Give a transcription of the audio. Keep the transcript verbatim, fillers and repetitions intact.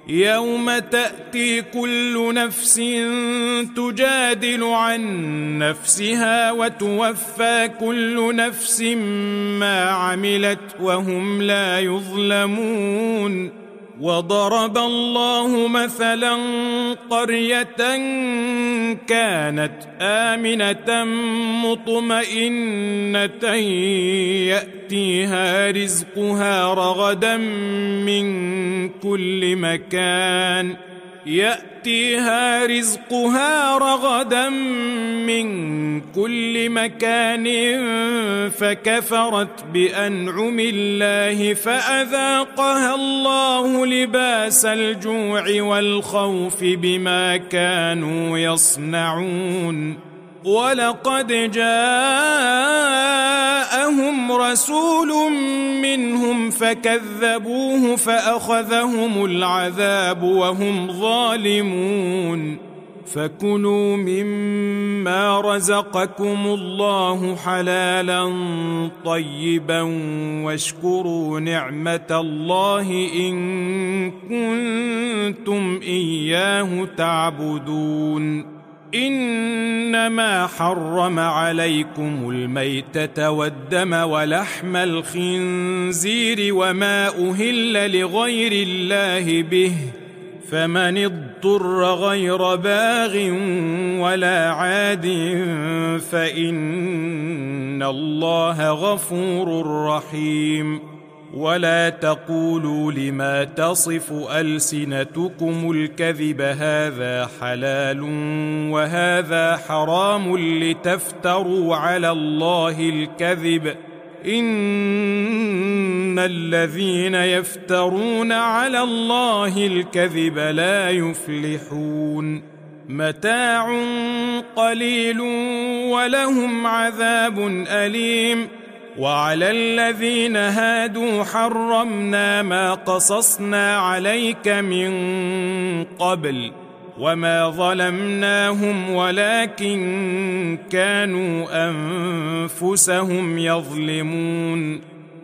يوم تأتي كل نفس تجادل عن نفسها وتوفى كل نفس ما عملت وهم لا يظلمون. وضرب الله مثلا قرية كانت آمنة مطمئنة يأتيها رزقها رغدا من كل مكان يأتيها رزقها رغدا من كل مكان فكفرت بأنعم الله فأذاقها الله لباس الجوع والخوف بما كانوا يصنعون. ولقد جاءهم رسول منهم فكذبوه فأخذهم العذاب وهم ظالمون. فكلوا مما رزقكم الله حلالا طيبا واشكروا نعمة الله إن كنتم إياه تعبدون. إنما حرم عليكم الميتة والدم ولحم الخنزير وما أهل لغير الله به فمن اضطر غير باغ ولا عاد فإن الله غفور رحيم. ولا تقولوا لما تصف ألسنتكم الكذب هذا حلال وهذا حرام لتفتروا على الله الكذب إن الذين يفترون على الله الكذب لا يفلحون. متاع قليل ولهم عذاب أليم. وعلى الذين هادوا حرمنا ما قصصنا عليك من قبل وما ظلمناهم ولكن كانوا أنفسهم يظلمون.